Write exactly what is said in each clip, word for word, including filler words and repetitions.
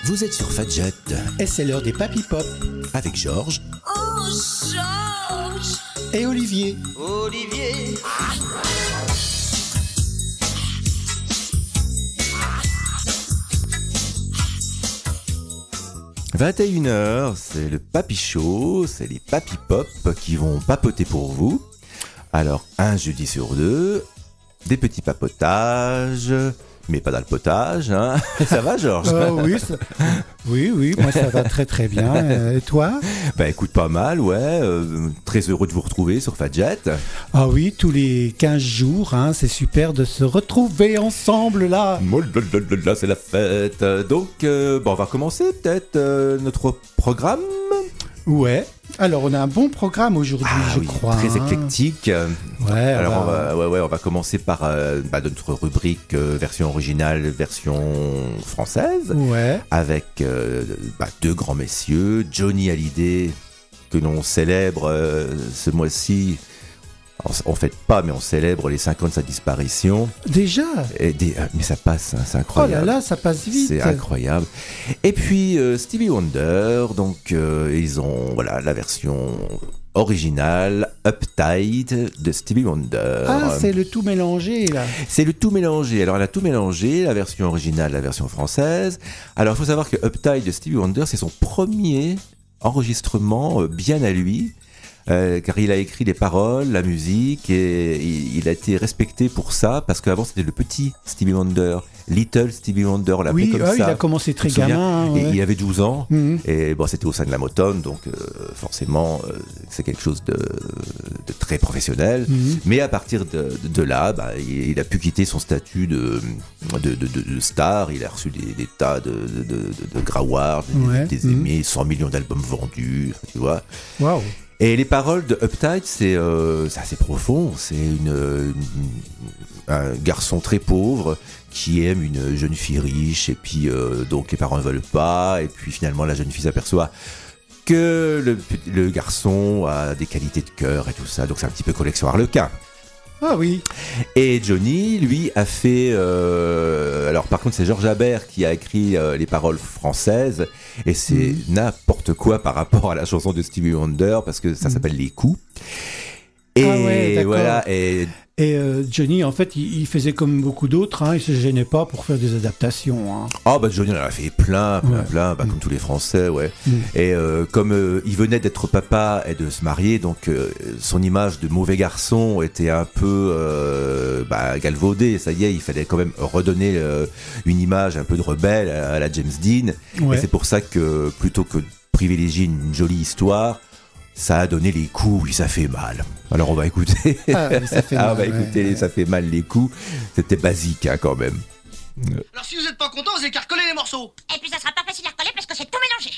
Vous êtes sur Fadjet. Et c'est l'heure des Papy Pop. Avec Georges. Oh, Georges. Et Olivier. Olivier. vingt et une heures, c'est le Papy Show, c'est les Papy Pop qui vont papoter pour vous. Alors, un jeudi sur deux, des petits papotages, mais pas dans le potage, hein. Ça va, Georges? euh, oui, ça... oui, oui, moi ça va très très bien. Et toi? Bah écoute, pas mal, ouais. Euh, très heureux de vous retrouver sur Fadjet. Ah oui, tous les quinze jours, hein, c'est super de se retrouver ensemble là. Là, c'est la fête. Donc, euh, bon, on va commencer peut-être euh, notre programme. Ouais. Alors, on a un bon programme aujourd'hui, ah, je oui, crois. Très hein. éclectique. Ouais. Alors, on on va... va, ouais, ouais, on va commencer par euh, bah, notre rubrique euh, version originale, version française. Ouais. Avec euh, bah, deux grands messieurs, Johnny Hallyday, que l'on célèbre euh, ce mois-ci. On ne fête pas, mais on célèbre les cinq ans de sa disparition. Déjà Et des, mais ça passe, hein, c'est incroyable. Oh là là, ça passe vite. C'est incroyable. Et puis euh, Stevie Wonder, donc euh, ils ont voilà la version originale, Uptight de Stevie Wonder. Ah, c'est le tout mélangé là. C'est le tout mélangé. Alors elle a tout mélangé, la version originale, la version française. Alors il faut savoir que Uptight de Stevie Wonder, c'est son premier enregistrement euh, bien à lui. Euh, car il a écrit les paroles, la musique, et il, il a été respecté pour ça, parce qu'avant c'était le petit Stevie Wonder, Little Stevie Wonder, on l'appelait oui, comme ouais, ça. Il a commencé très gamin. Hein, ouais. Et il avait douze ans, mm-hmm. et bon, c'était au sein de la Motown, donc euh, forcément euh, c'est quelque chose de, de très professionnel. Mm-hmm. Mais à partir de, de, de là, bah, il, il a pu quitter son statut de, de, de, de, de star, il a reçu des, des tas de, de, de, de, de Grawards, ouais. des, des mm-hmm. aimés, cent millions d'albums vendus, tu vois. Waouh. Et les paroles de Uptight, c'est, euh, c'est assez profond. C'est une, une, un garçon très pauvre qui aime une jeune fille riche, et puis euh, donc les parents ne veulent pas, et puis finalement la jeune fille s'aperçoit que le, le garçon a des qualités de cœur et tout ça. Donc c'est un petit peu collection Harlequin. Ah oui. Et Johnny, lui, a fait... Euh, alors par contre, c'est Georges Habert qui a écrit euh, les paroles françaises, et c'est mmh. n'importe quoi par rapport à la chanson de Stevie Wonder, parce que ça mmh. s'appelle Les Coups. Et ah ouais, voilà. Et, et euh, Johnny, en fait, il, il faisait comme beaucoup d'autres, hein, il se gênait pas pour faire des adaptations. Hein. Ah bah Johnny en a fait plein, plein, ouais. plein, bah, mmh. comme tous les Français, ouais. Mmh. Et euh, comme euh, il venait d'être papa et de se marier, donc euh, son image de mauvais garçon était un peu euh, bah, galvaudée. Ça y est, il fallait quand même redonner euh, une image un peu de rebelle à, à la James Dean. Ouais. Et c'est pour ça que plutôt que de privilégier une, une jolie histoire, ça a donné Les Coups, oui, ça fait mal. Alors on va écouter. Ah, oui, ça fait mal, ah, on va écouter, ouais, ouais. Ça fait mal Les Coups. C'était basique, hein, quand même. Alors si vous n'êtes pas content, vous avez qu'à recoller les morceaux. Et puis ça sera pas facile à recoller parce que c'est tout mélangé.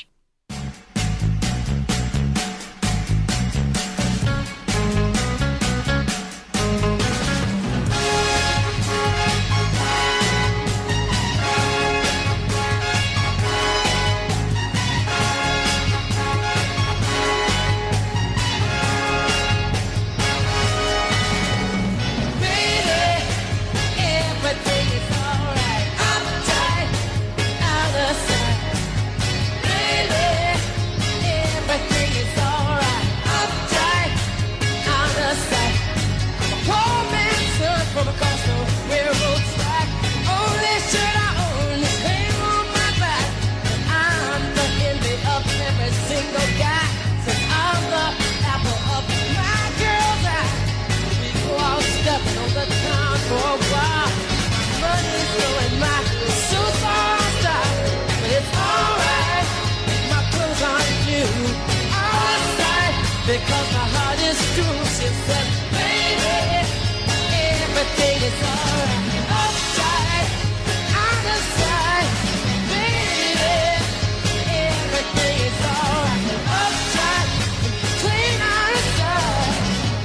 Because my heart is true, she said, baby, everything is alright. Upside, out of sight, baby, everything is alright. Upside, clean out of sight.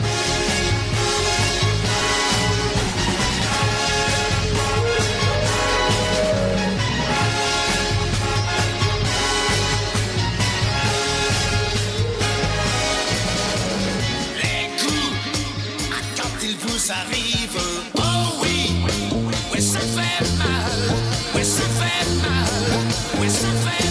Arrive, oh oui, oui ça fait mal, oui ça fait mal, oui ça fait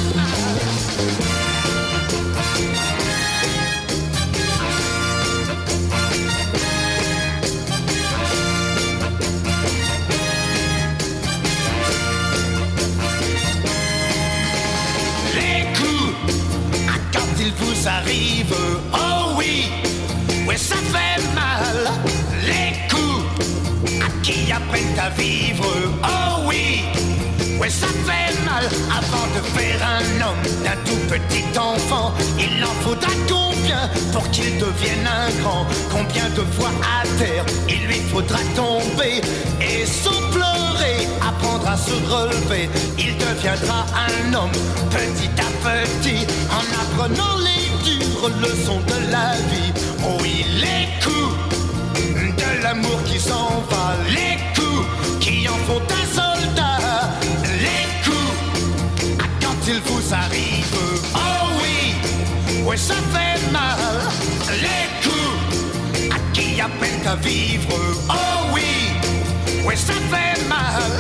vous arrive, oh oui, ouais ça fait mal, les coups à qui apprennent à vivre, oh oui, ouais ça fait mal, avant de faire un homme d'un tout petit enfant, il en faudra combien pour qu'il devienne un grand, combien de fois à terre il lui faudra tomber, et sans pleurer, apprendre à se relever, il deviendra un homme petit à petit, en apprenant les dures leçons de la vie. Oh oui, les coups de l'amour qui s'en va, les coups qui en font un soldat, les coups ah, quand ils vous arrivent, oh oui, ouais ça fait mal, les coups à qui apprennent à vivre, oh oui, ouais ça fait mal.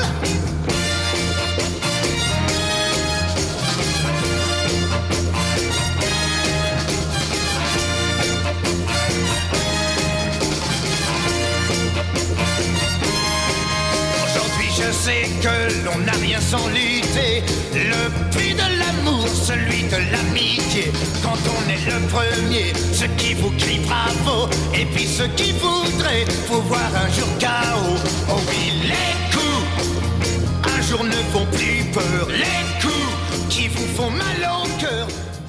Je sais que l'on n'a rien sans lutter, le prix de l'amour, celui de l'amitié. Quand on est le premier, ceux qui vous crient bravo, et puis ceux qui voudraient vous voir un jour K O. Oh oui, les coups, un jour ne font plus peur, les coups qui vous font mal au cœur.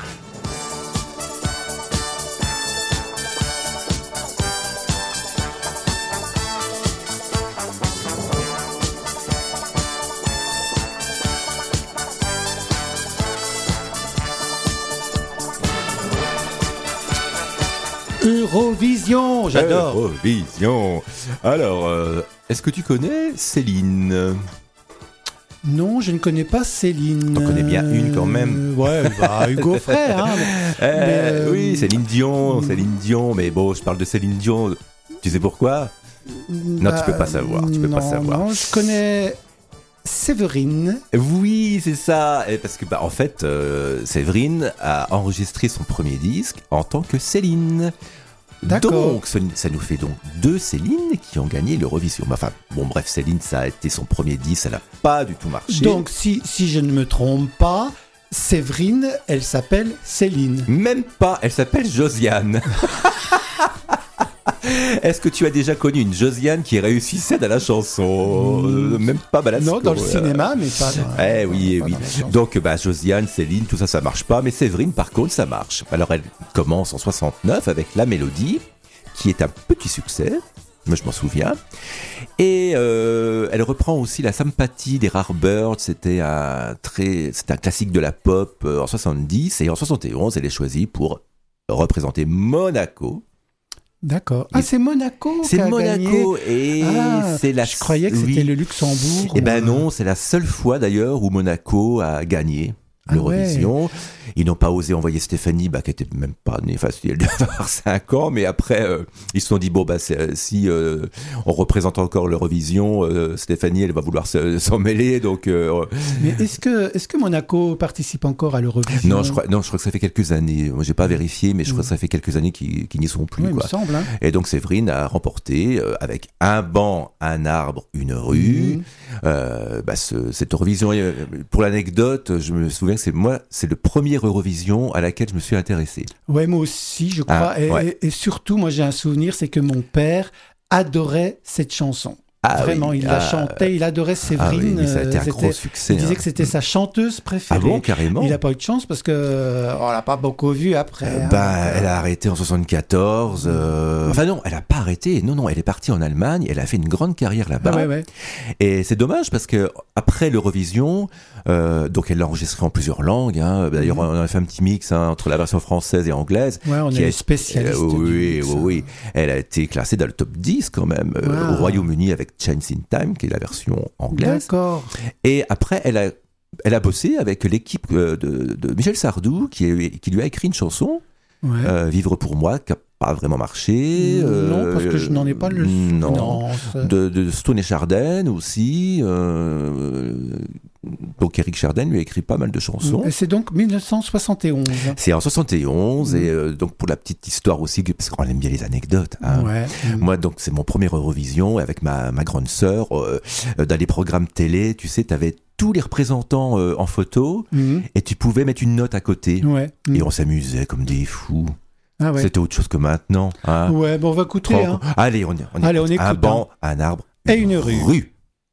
Eurovision, j'adore. Eurovision. Alors, euh, est-ce que tu connais Céline ? Non, je ne connais pas Céline. T'en connais bien une quand même. Euh, ouais, bah, Hugo Frey. Hein, mais, eh, mais, euh, oui, Céline Dion, Céline Dion. Mais bon, je parle de Céline Dion. Tu sais pourquoi ? Non, bah, tu peux pas savoir. Tu peux non, pas savoir. Non, je connais Séverine. Oui, c'est ça. Et parce que, bah, en fait, euh, Séverine a enregistré son premier disque en tant que Céline. D'accord. Donc, ça, ça nous fait donc deux Céline qui ont gagné l'Eurovision. Enfin, bon, bref, Céline, ça a été son premier disque, ça n'a pas du tout marché. Donc, si, si je ne me trompe pas, Séverine, elle s'appelle Céline. Même pas, elle s'appelle Josiane. Est-ce que tu as déjà connu une Josiane qui réussissait dans la chanson ? mmh. euh, Même pas Balasco. Non, dans le euh... cinéma, mais pas dans Eh oui, pas oui. Donc, bah, Josiane, Céline, tout ça, ça marche pas. Mais Séverine, par contre, ça marche. Alors, elle commence en soixante-neuf avec La Mélodie, qui est un petit succès. Moi, je m'en souviens. Et euh, elle reprend aussi La Sympathie des Rare Birds. C'était un, très, c'était un classique de la pop euh, en soixante-dix. Et en soixante et onze, elle est choisie pour représenter Monaco. D'accord. Ah, c'est Monaco C'est qui a Monaco gagné. et ah, c'est la. Je croyais que oui. c'était le Luxembourg. Eh ben ou... non, c'est la seule fois d'ailleurs où Monaco a gagné l'Eurovision. Ah ouais. Ils n'ont pas osé envoyer Stéphanie, bah, qui était même pas née, enfin, elle devait avoir cinq ans, mais après, euh, ils se sont dit, bon, bah, si euh, on représente encore l'Eurovision, euh, Stéphanie, elle va vouloir se, s'en mêler, donc... Euh, mais est-ce que, est-ce que Monaco participe encore à l'Eurovision ? Non, je crois, non, je crois que ça fait quelques années. Moi, j'ai pas vérifié, mais je mmh. crois que ça fait quelques années qu'ils, qu'ils n'y sont plus, oui, quoi. Il me semble, hein. Et donc, Séverine a remporté, euh, avec un banc, un arbre, une rue, mmh. euh, bah, ce, cette Eurovision. Pour l'anecdote, je me souviens que c'est moi, c'est le premier Eurovision à laquelle je me suis intéressé. Ouais, moi aussi, je crois. Ah, et, ouais. et, et surtout, moi, j'ai un souvenir, c'est que mon père adorait cette chanson. Ah, Vraiment, oui. il la ah, chantait, il adorait Séverine. Ah oui, ça a été un gros succès. Il disait hein. que c'était sa chanteuse préférée. Ah bon, carrément. Il n'a pas eu de chance parce que on l'a pas beaucoup vu après. Euh, hein. Bah, elle a arrêté en soixante-quatorze. Euh... Enfin non, elle a pas arrêté. Non, non, elle est partie en Allemagne. Elle a fait une grande carrière là-bas. Ah ouais, ouais. Et c'est dommage parce que après l'Eurovision, euh, donc elle l'a enregistré en plusieurs langues. Hein. D'ailleurs, mm-hmm. on a fait un petit mix hein, entre la version française et anglaise. Ouais, on est spécialiste. Euh, oui, oui, oui. Elle a été classée dans le top dix quand même wow. euh, au Royaume-Uni avec Change in Time, qui est la version anglaise. D'accord. Et après, elle a, elle a bossé avec l'équipe de, de Michel Sardou, qui, est, qui lui a écrit une chanson, ouais. euh, Vivre pour moi, qui n'a pas vraiment marché. Non, euh, parce que je n'en ai pas le Non. non De, de Stone et Chardin aussi. Euh, donc Eric Chardin lui a écrit pas mal de chansons. Et c'est donc dix-neuf cent soixante et onze. C'est en soixante et onze, mmh. et euh, donc pour la petite histoire aussi, parce qu'on aime bien les anecdotes. Hein. Ouais. Mmh. Moi, donc c'est mon premier Eurovision avec ma, ma grande sœur. Euh, dans les programmes télé, tu sais, t'avais tous les représentants euh, en photo, mmh. et tu pouvais mettre une note à côté. Ouais. Mmh. Et on s'amusait comme des fous. Ah ouais. C'était autre chose que maintenant. Hein. Ouais, bon, on va écouter. Hein. Allez, on, on, Allez, on écoute. Un banc, hein. Un arbre, et une rue. rue.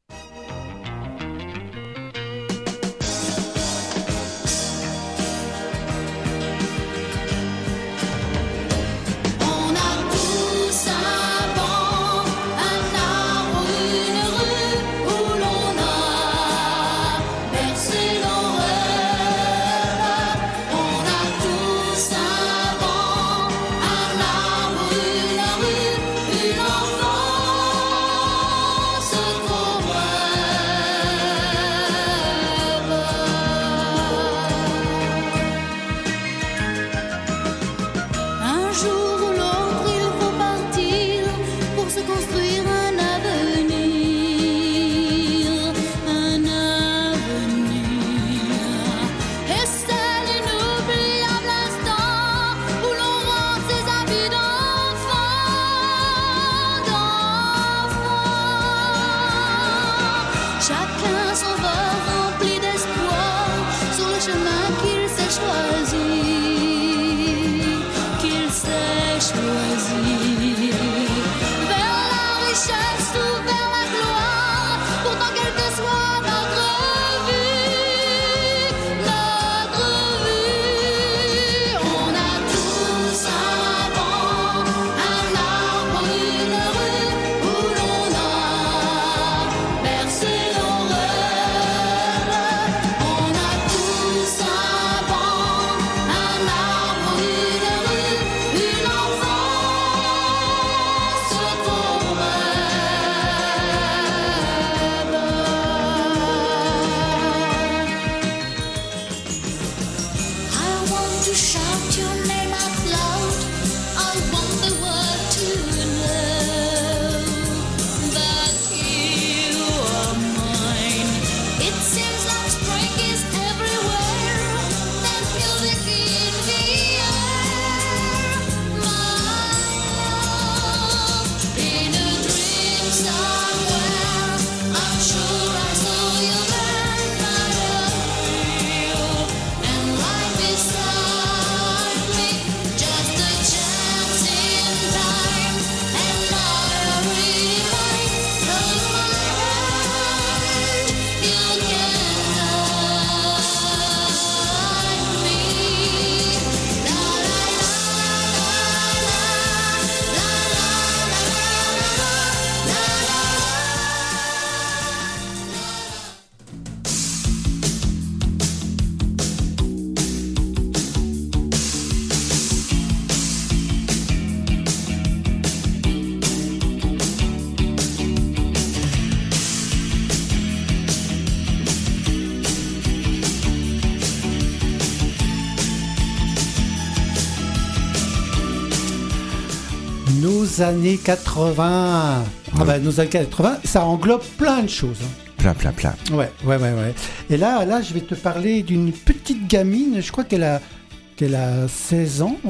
Nos années quatre-vingts. Ah bah, nos années quatre-vingts, ça englobe plein de choses. Plein, plein, plein. Ouais, ouais, ouais, ouais. Et là, là, je vais te parler d'une petite gamine. Je crois qu'elle a, qu'elle a seize ans.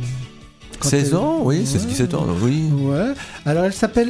seize elle... ans, oui, ouais. c'est ce qui s'étend, oui. Ouais. Alors, elle s'appelle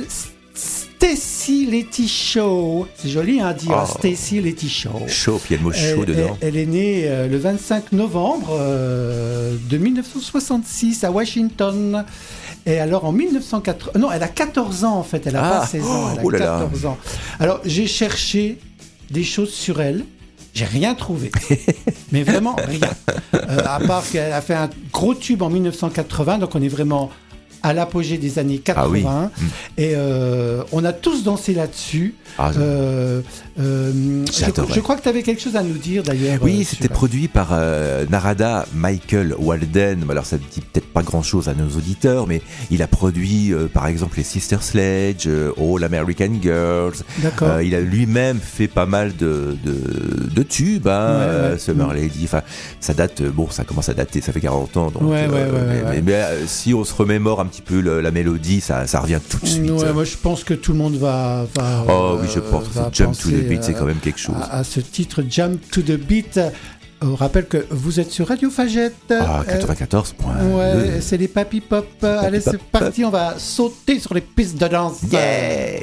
Stacy Letty Shaw. C'est joli à hein, dire, oh. Stacy Letty Shaw. Chaud, puis il y a le mot chaud elle, dedans. Elle, elle est née euh, le vingt-cinq novembre euh, de dix-neuf cent soixante-six à Washington. Et alors en dix-neuf cent quatre... Non, elle a quatorze ans en fait, elle n'a ah, pas seize ans, elle a oh là quatorze là. Ans. Alors j'ai cherché des choses sur elle, j'ai rien trouvé. Mais vraiment rien. Euh, à part qu'elle a fait un gros tube en dix-neuf cent quatre-vingts, donc on est vraiment à l'apogée des années quatre-vingts. Ah oui. Et euh, on a tous dansé là-dessus. Ah, euh, euh, je, je crois que tu avais quelque chose à nous dire d'ailleurs. Oui, euh, c'était sur... produit par euh, Narada Michael Walden. Alors ça ne dit peut-être pas grand-chose à nos auditeurs, mais il a produit euh, par exemple les Sister Sledge, euh, All American Girls. D'accord. Euh, il a lui-même fait pas mal de, de, de tubes, hein, ouais, ouais. Euh, Summer mmh. Lady. Enfin, ça date, bon, ça commence à dater, ça fait quarante ans. Donc, ouais, euh, ouais, ouais, mais, ouais, mais, ouais. mais euh, si on se remémore un petit petit peu le, la mélodie, ça, ça revient tout de suite. Ouais, moi je pense que tout le monde va. va oh oui, je pense. euh, Jump to the beat, c'est quand même quelque chose. À, à ce titre, Jump to the beat. On rappelle que vous êtes sur Radio Fagette. Ah, quatre-vingt-quatorze point deux. Euh, ouais, c'est les Papy Pop. Allez, Pop, c'est parti, on va sauter sur les pistes de danse. Yeah!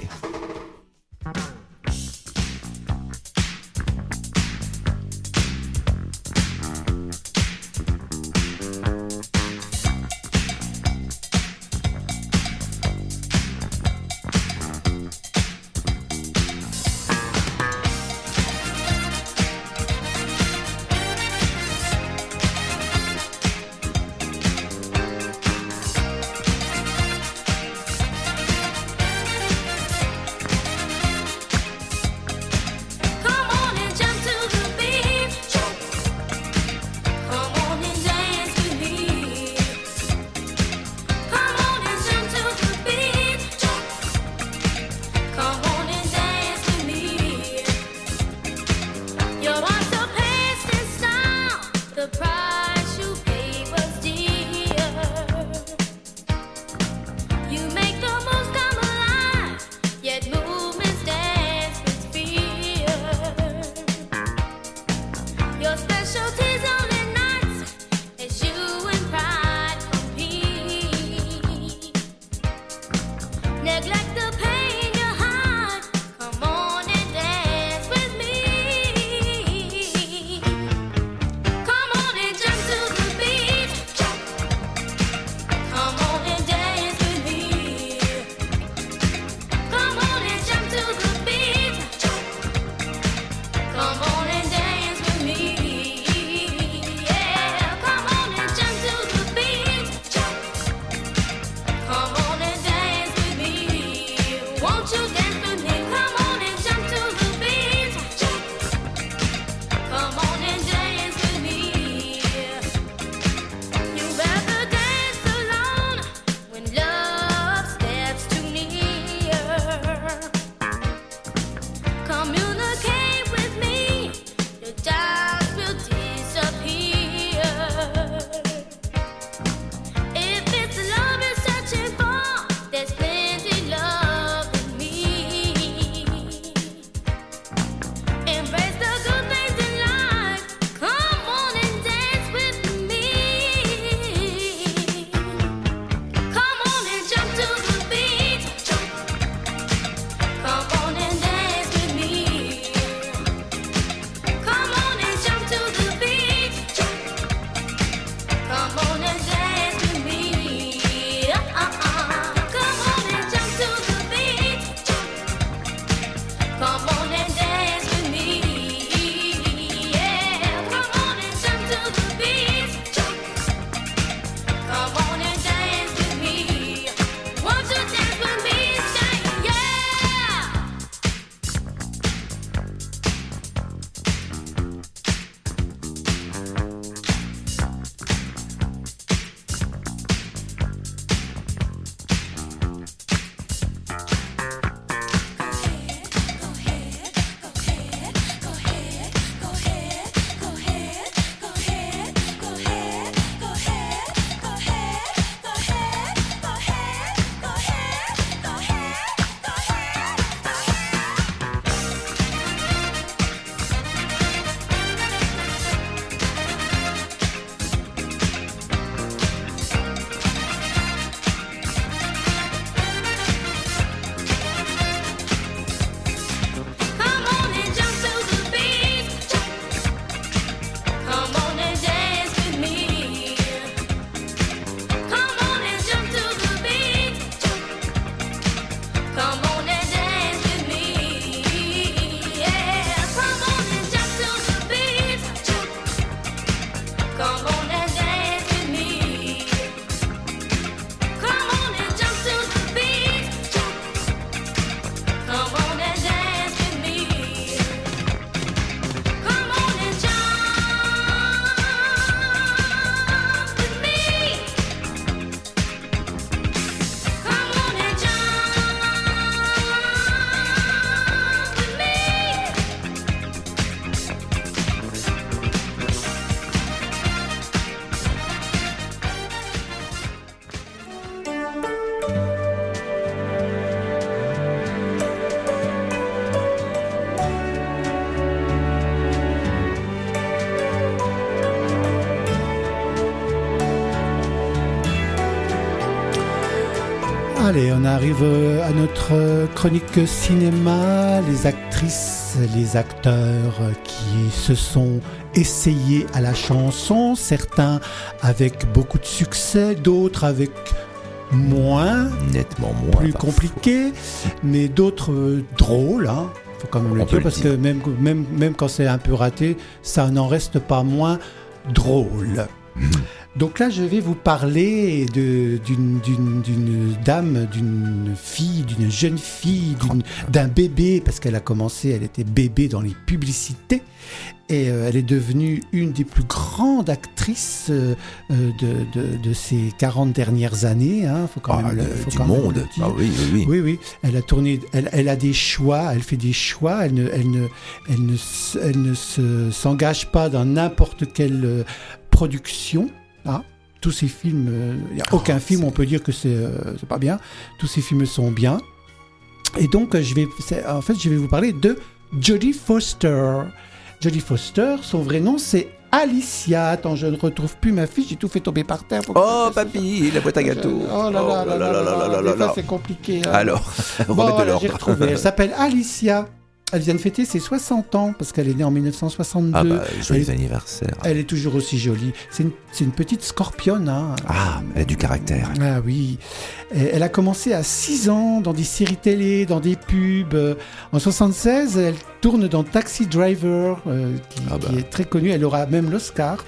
Allez, on arrive à notre chronique cinéma, les actrices, les acteurs qui se sont essayés à la chanson, certains avec beaucoup de succès, d'autres avec moins, nettement moins, plus parfois. compliqué, mais d'autres euh, drôles, hein, faut quand même le On peut dire, le parce dire. que même, même, même quand c'est un peu raté, ça n'en reste pas moins drôle. Donc là, je vais vous parler de, d'une, d'une, d'une dame, d'une fille, d'une jeune fille, d'une, d'un bébé, parce qu'elle a commencé, elle était bébé dans les publicités, et euh, elle est devenue une des plus grandes actrices euh, de, de, de ces quarante dernières années. Hein, faut quand Ah, même le, le- faut du quand même monde. le dire. Ah oui, oui, oui. Oui, oui. Elle a tourné. Elle, elle a des choix. Elle fait des choix. Elle ne, elle ne, elle ne, s- elle ne se, s'engage pas dans n'importe quelle euh, production. Hein. Tous ces films, il n'y a Oh, aucun film c'est- on peut dire que c'est, euh, c'est pas bien. Tous ces films sont bien. Et donc, euh, je vais, c'est- en fait, je vais vous parler de Jodie Foster. Jodie Foster, son vrai nom, c'est Alicia. Attends, je ne retrouve plus ma fiche. J'ai tout fait tomber par terre. Faut que Oh, je fasse ça. papy, la boîte à gâteaux. Oh là là là là là là là. Des fois, c'est compliqué. hein. Alors, Bon, remettre de voilà, j'ai l'ordre. retrouvé. Elle s'appelle Alicia. Elle vient de fêter ses soixante ans parce qu'elle est née en mille neuf cent soixante-deux. Ah bah, joyeux elle, anniversaire. elle est toujours aussi jolie. C'est une, c'est une petite scorpionne. Hein. Ah, elle a du caractère. Ah oui. Et elle a commencé à six ans dans des séries télé, dans des pubs. En soixante-seize, elle tourne dans Taxi Driver, euh, qui, Ah bah. qui est très connu. Elle aura même l'Oscar.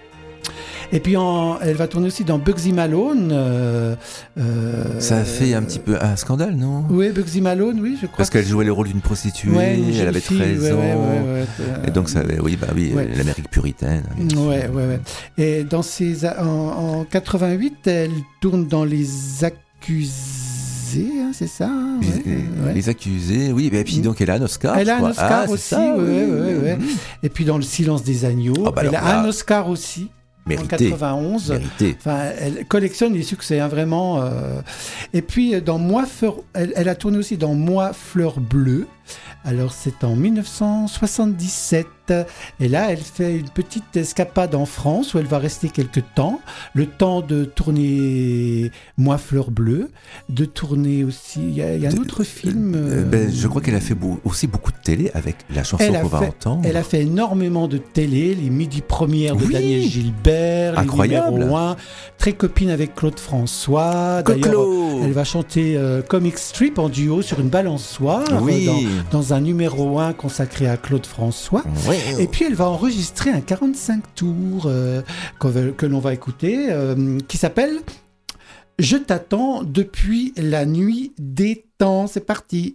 Et puis en- elle va tourner aussi dans Bugsy Malone. euh, euh, Ça a fait un petit peu un scandale, non? Oui, Bugsy Malone, oui, je crois. Parce que qu'elle jouait le rôle d'une prostituée, Ouais, une jeune elle avait fille, treize ouais, ans. ouais, ouais, ouais, euh, Et donc, ça avait, oui, bah oui, ouais. l'Amérique puritaine. bien sûr. Ouais, ouais, ouais. Et dans ses, a- en, en quatre-vingt-huit, elle tourne dans Les Accusés, hein, c'est ça hein, Les, ouais, les- ouais. les accusés, oui, et puis Mm. donc elle a un Oscar. Elle je a un crois. Oscar Ah, c'est aussi, ça, ouais, oui, ouais, oui, ouais. oui. Et puis dans Le Silence des agneaux, Ah bah elle alors a là, un Oscar aussi. En Mérité. quatre-vingt-onze. Mérité. Enfin, elle collectionne les succès, hein, vraiment. euh. Et puis, dans Moi, Fleur... elle, elle a tourné aussi dans Moi, Fleur Bleue. Alors, c'est en mille neuf cent soixante-dix-sept. Et là, elle fait une petite escapade en France où elle va rester quelques temps. Le temps de tourner Moi, Fleur Bleue. De tourner aussi... Il y a, il y a un De- autre film... Euh, euh, ben, je crois qu'elle a fait beau- aussi beaucoup de télé avec la chanson Elle a qu'on va fait- entendre. Elle a fait énormément de télé, les midi premières de Oui. Daniel Gilbert, les Incroyable. numéro un, très copine avec Claude François. D'ailleurs, Coclo. elle va chanter euh, Comic Strip en duo sur une balançoire Oui. euh, dans, dans un numéro un consacré à Claude François. Oui. Et puis elle va enregistrer un quarante-cinq tours euh, qu'on va- que l'on va écouter, euh, qui s'appelle « Je t'attends depuis la nuit des temps ». C'est parti.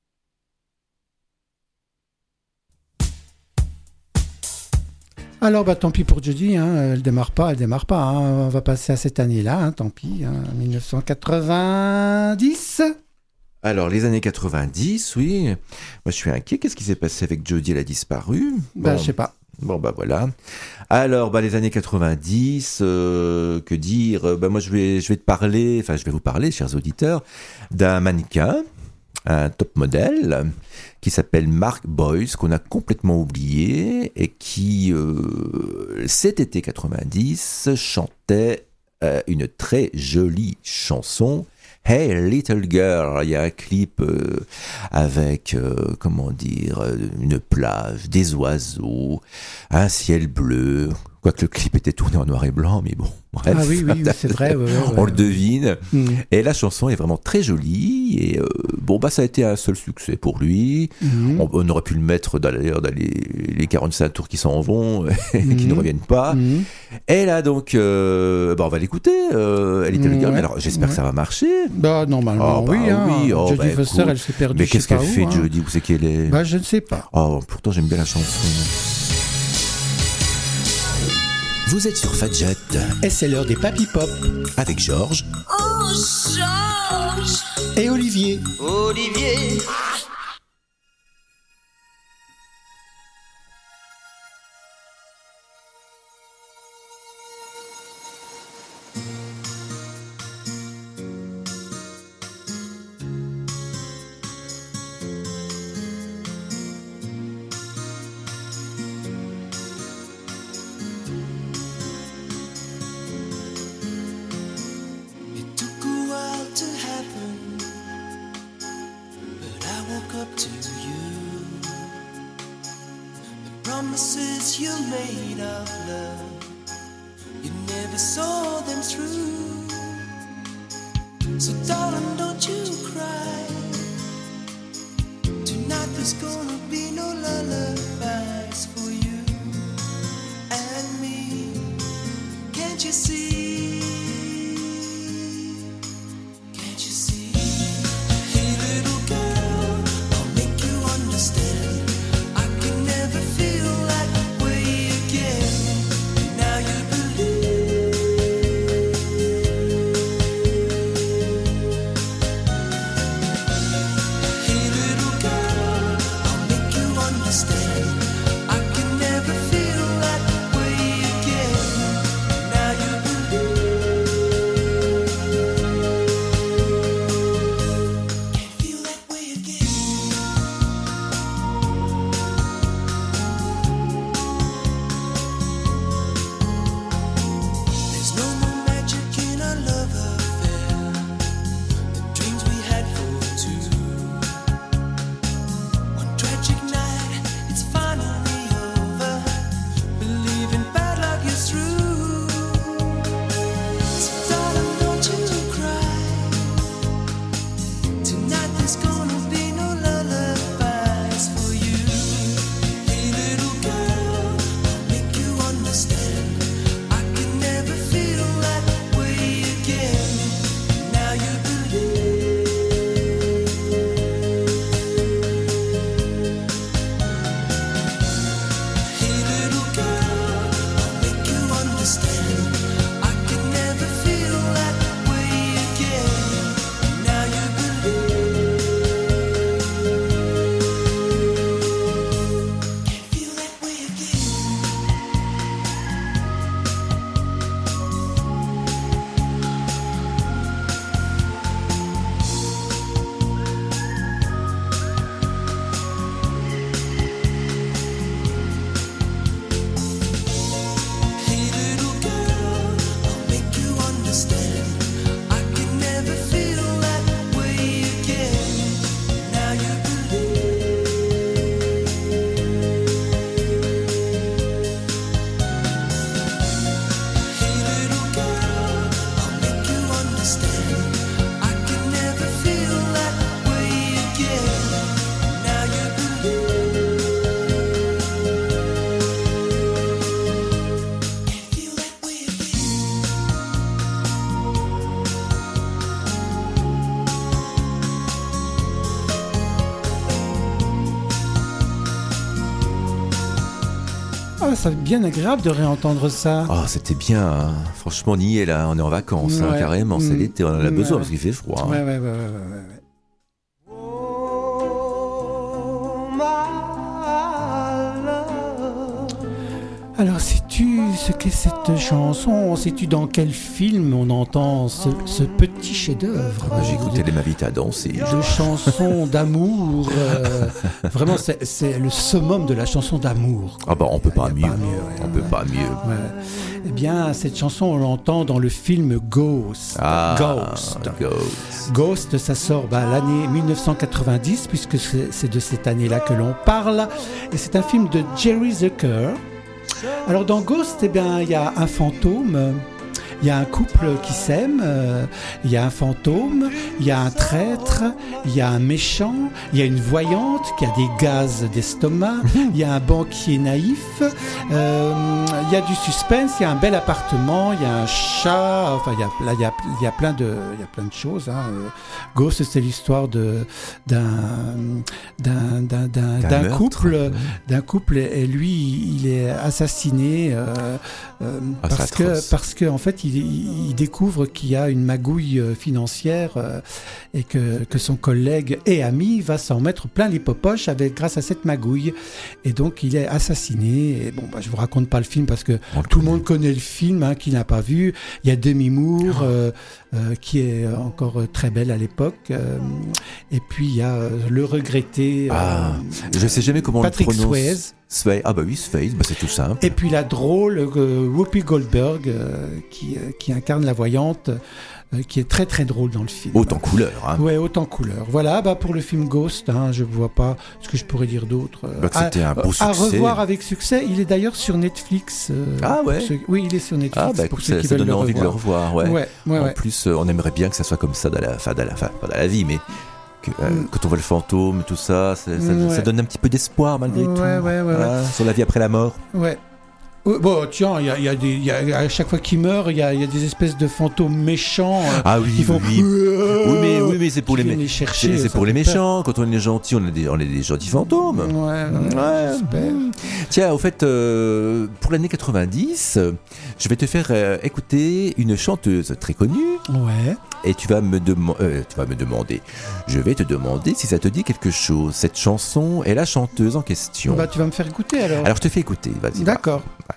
Alors, bah, tant pis pour Jodie, hein, elle démarre pas, elle démarre pas. Hein, on va passer à cette année-là, hein, tant pis, hein, mille neuf cent quatre-vingt-dix. Alors, les années quatre-vingt-dix, oui. Moi, je suis inquiet. Qu'est-ce qui s'est passé avec Jodie? Elle a disparu. Bah, Bon. je sais pas. Bon, bah voilà. Alors, bah, les années quatre-vingt-dix, euh, que dire? Euh, Bah, moi, je vais, je vais te parler, enfin, je vais vous parler, chers auditeurs, d'un mannequin, un top modèle, qui s'appelle Mark Boyce, qu'on a complètement oublié, et qui, euh, cet été quatre-vingt-dix, chantait euh, une très jolie chanson. Hey Little Girl, il y a un clip euh, avec, euh, comment dire, euh, une plage, des oiseaux, un ciel bleu, quoique le clip était tourné en noir et blanc, mais bon, bref. Ah oui, oui, oui, c'est vrai. Ouais, ouais, ouais. On le devine. Mm. Et la chanson est vraiment très jolie. Et euh, bon, bah, ça a été un seul succès pour lui. Mhm. On, on aurait pu le mettre dans, d'ailleurs, dans les, les quarante-cinq tours qui s'en vont et qui Mhm. ne reviennent pas. Mhm. Et là, donc, euh, bah, on va l'écouter. Euh, elle était Ouais, le gars. Mais alors, j'espère ouais. que ça va marcher. Bah, normalement, Oh, bah, oui. Hein. oui, oh, Jodie bah, Foster, écoute. elle s'est perdue. Mais je sais qu'est-ce qu'elle pas fait, où, hein. Jodie? Vous savez qu'elle est. Bah, je ne sais pas. Oh, pourtant, j'aime bien la chanson. Vous êtes sur Fadjet Et c'est l'heure des Papy Pop. avec Georges. Oh, Georges! Et Olivier. Olivier. It took a while to happen. were made of love. You never saw them through. So darling, don't you cry. Tonight there's gonna be no lullabies for you and me. Can't you see? Can't you see? Hey little girl, I'll make you understand. I can never feel that way again. Now you believe. Hey little girl, I'll make you understand. I can never feel that way again. Now you believe. Can't feel that way again. There's no more magic in our love affair. The dreams we had for two. One tragic night, it's finally over. Believing bad luck is through. So darling, don't you cry. Tonight there's gonna be no lullabies for you. Hey little girl, I'll make you understand. I can never feel that way again. Now you believe. Hey little girl, I'll make you understand. I can never feel that way again. Now you believe. Can't feel that way again. Hey little girl, I'll make you understand. I can never feel that way again. Now you believe. Hey little girl, I'll make you understand. I can never feel that way again. Now you believe. Can't feel that way again. Ah, c'est bien agréable de réentendre ça. Ah, c'était bien, hein. Franchement, on y est là, on est en vacances, hein, Ouais. carrément, c'est Mm. l'été, on en a Ouais. besoin parce qu'il fait froid. hein. Ouais, ouais, ouais, ouais, ouais, ouais. Alors, sais-tu ce qu'est cette chanson? Sais-tu dans quel film on entend ce, ce petit chef-d'œuvre? Ah, j'ai écouté les m'invite à danser. De chansons d'amour. euh, vraiment, c'est, c'est le summum de la chanson d'amour. Ah bah on peut pas Y a mieux, pas mieux, ouais, on peut ouais. pas mieux. Ouais. Eh bien, cette chanson, on l'entend dans le film Ghost. Ah, Ghost. Ghost. Ghost, ça sort bah, l'année dix-neuf cent quatre-vingt-dix, puisque c'est, c'est de cette année-là que l'on parle. Et c'est un film de Jerry Zucker. Alors dans Ghost, eh bien, il y a un fantôme, il y a un couple qui s'aime, euh, il y a un fantôme, il y a un traître, il y a un méchant, il y a une voyante qui a des gaz d'estomac, il y a un banquier naïf, euh, il y a du suspense, il y a un bel appartement, il y a un chat, enfin il y a, là, il y a, il y a plein de, il y a plein de choses. Hein. Euh, Ghost, c'est l'histoire de d'un d'un d'un d'un, D'un d'un meurtre. couple, d'un couple et lui il est assassiné euh, euh, Ah, c'est parce que atroce. parce que en fait il, il découvre qu'il y a une magouille euh, financière euh, et que que son collègue et ami va s'en mettre plein les popoches avec grâce à cette magouille et donc il est assassiné. Et bon bah je vous raconte pas le film parce que On le tout le connaît. monde connaît le film, hein, qui n'a pas vu. Il y a Demi Moore euh, euh, qui est encore très belle à l'époque euh, et puis il y a euh, le regretté euh, Ah, je sais jamais comment Patrick on le prononce. Swayze. Sphinx. Ah bah oui, Sphinx, bah c'est tout simple. Et puis la drôle euh, Whoopi Goldberg euh, qui, euh, qui incarne la voyante, euh, qui est très très drôle dans le film. Haute en couleur. Hein. Ouais, haute en couleur. Voilà, bah pour le film Ghost, hein, je vois pas ce que je pourrais dire d'autre. Euh, bah, c'était à, un beau succès. À revoir avec succès. Il est d'ailleurs sur Netflix. Euh, ah ouais. Ceux... Oui, il est sur Netflix. Ah bah pour écoute, ceux ça, qui ça veulent donne le envie revoir. de le revoir. Ouais. Ouais, ouais, en ouais. plus, euh, on aimerait bien que ça soit comme ça dans la, fin, dans la, fin, pas dans la vie, mais que, euh, Mm. quand on voit le fantôme, tout ça, ça, ça, Ouais. ça donne un petit peu d'espoir malgré Ouais, tout. ouais, ouais, ouais. Hein, sur la vie après la mort. Ouais. Ouais, Bon, tiens, il y a, il y a des, il y a, à chaque fois qu'il meurt, il y a, il y a des espèces de fantômes méchants. euh, Ah oui, qui font. oui. Oui, mais, oui, mais c'est pour qui les, viennent mé- les chercher, c'est, c'est ça pour les fait peur. méchants. Quand on est gentil, on est des, on est des gentils fantômes. Ouais, ouais, Ouais. j'espère. Tiens, au fait, euh, pour l'année quatre-vingt-dix, euh, je vais te faire euh, écouter une chanteuse très connue Ouais. et tu vas me dema- euh, tu vas me demander. Je vais te demander si ça te dit quelque chose. Cette chanson est la chanteuse en question. Bah, tu vas me faire écouter alors. Alors je te fais écouter. Vas-y. D'accord. va.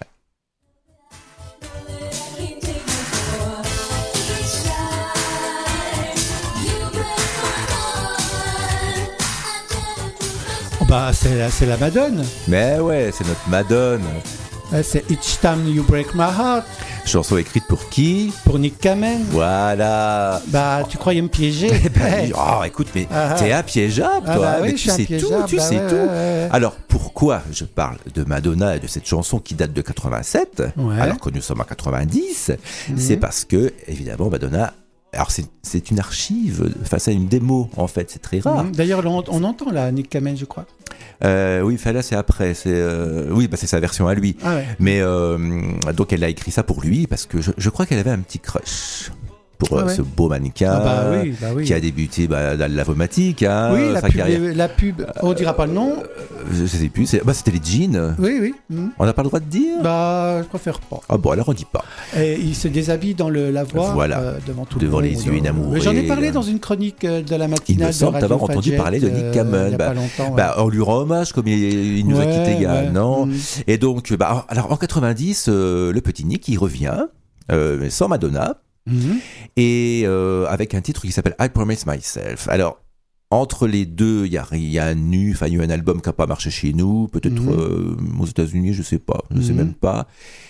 Oh, bah, c'est la, c'est la Madone. Mais ouais, c'est notre Madone. Euh, C'est Each Time You Break My Heart Chanson écrite pour qui? pour Nick Kamen. Voilà. Bah, tu croyais me piéger? Eh ben, Ouais. oh, écoute, mais Ah, t'es impiégeable, Ah toi. bah oui, mais je tu suis sais impiégeable, tout, tu bah sais ouais, tout. ouais, ouais. Alors, pourquoi je parle de Madonna et de cette chanson qui date de quatre-vingt-sept, Ouais. alors que nous sommes en quatre-vingt-dix? Mhm. C'est parce que, évidemment, Madonna... Alors, c'est, c'est une archive, enfin, c'est une démo, en fait, c'est très rare. Mhm. D'ailleurs, on, on entend là Nick Kamen, je crois. Euh, oui, enfin, là, c'est après. C'est, euh, oui, bah, c'est sa version à lui. Ah ouais. Mais euh, donc, elle a écrit ça pour lui parce que je, je crois qu'elle avait un petit crush pour Ah euh, ouais. ce beau mannequin Ah bah oui, bah oui. qui a débuté bah, dans la vomatique. Hein, Oui, la sa pub, carrière. la pub, on dira pas le nom. Euh, je sais plus. C'est, bah, c'était les jeans. Oui, oui. Mhm. On n'a pas le droit de dire. Bah, je préfère pas. Ah bon, alors on dit pas. Et il se déshabille dans le lavoir Voilà. euh, devant tout Devant le les monde. yeux inamoureux. Mais j'en ai parlé dans une chronique euh, de la Il matinale me semble de Radio t'avoir entendu Fadjet, parler de Nick euh, Kamen. il y a Bah, pas longtemps. ouais. Bah, on lui rend hommage comme il, il nous a Ouais, quittés il y a ouais. un an. Mhm. Et donc, bah, alors en quatre-vingt-dix, euh, le petit Nick, il revient euh, sans Madonna. Mhm. Et euh, avec un titre qui s'appelle I Promise Myself. Alors, entre les deux, il y a rien eu. Enfin, il y a eu un album qui n'a pas marché chez nous, peut-être Mhm. euh, aux États-Unis, je sais pas, je sais Mhm. même pas.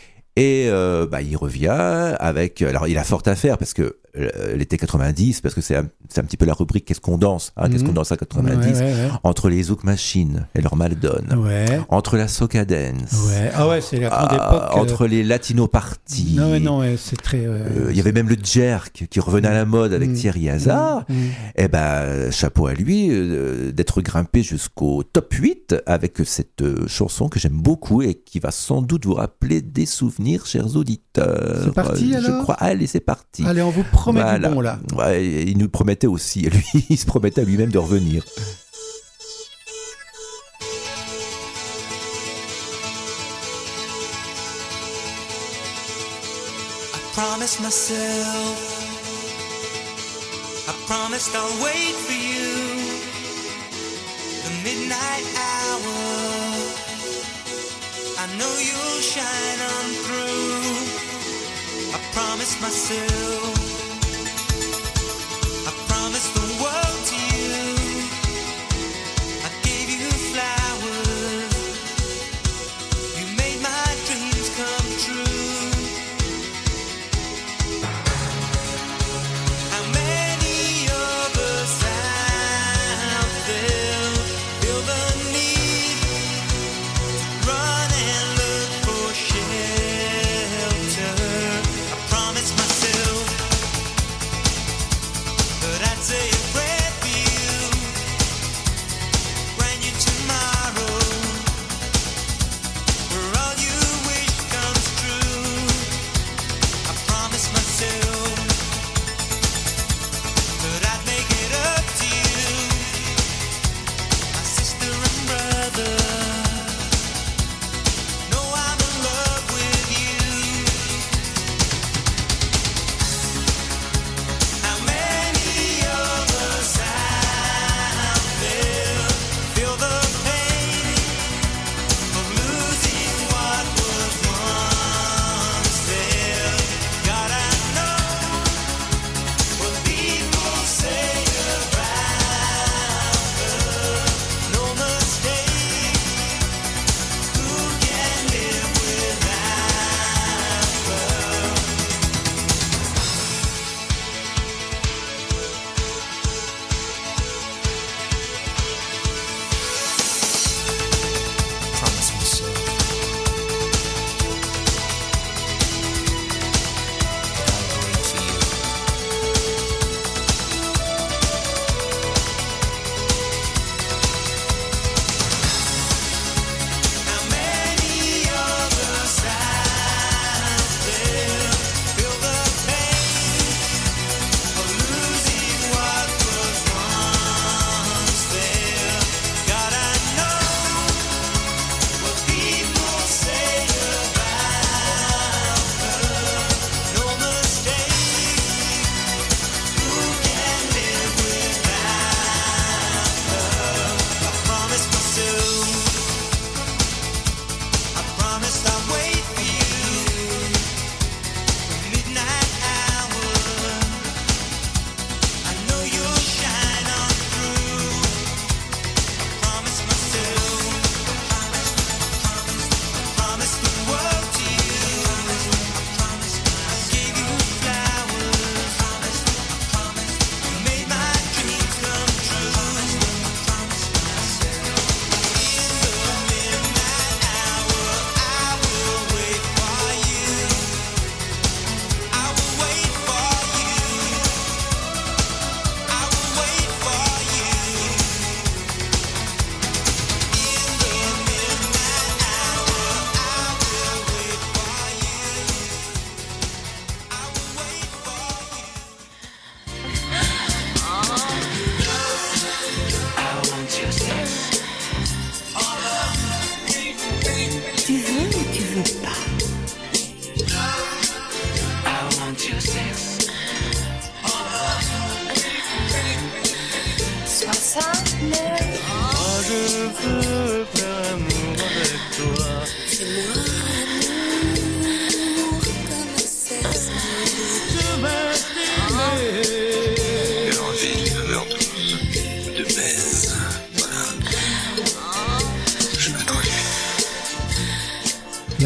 Et euh, bah, il revient avec. Alors, il a fort à faire parce que euh, l'été quatre-vingt-dix, parce que c'est un, c'est un petit peu la rubrique Qu'est-ce qu'on danse hein, Qu'est-ce Mhm. qu'on danse à quatre-vingt-dix Ouais, ouais, ouais. Entre les Zouk Machines et leur Maldon, Ouais. entre la Soca Dance, Ouais. Ah ouais, c'est la grande ah, époque. euh, entre les Latino Parties. Non, ouais, non, ouais, c'est très. euh, Euh, Il y avait même le jerk qui revenait à la mode avec Mm. Thierry Hazard. Mm. Eh ben, chapeau à lui euh, d'être grimpé jusqu'au top huit avec cette euh, chanson que j'aime beaucoup et qui va sans doute vous rappeler des souvenirs, chers auditeurs. C'est parti, Euh, Je alors crois. Allez, c'est parti. Allez, on vous promet Voilà. du bon là. Ouais, et il nous promettait aussi, lui, il se promettait à lui-même de revenir. Promise myself, I promised I'll wait for you. The midnight hour, I know you'll shine on through. I promised myself, I promised the world to you. I gave you flowers, you made my dreams come true. How many of us out there feel the need to run and look for shelter? I promised myself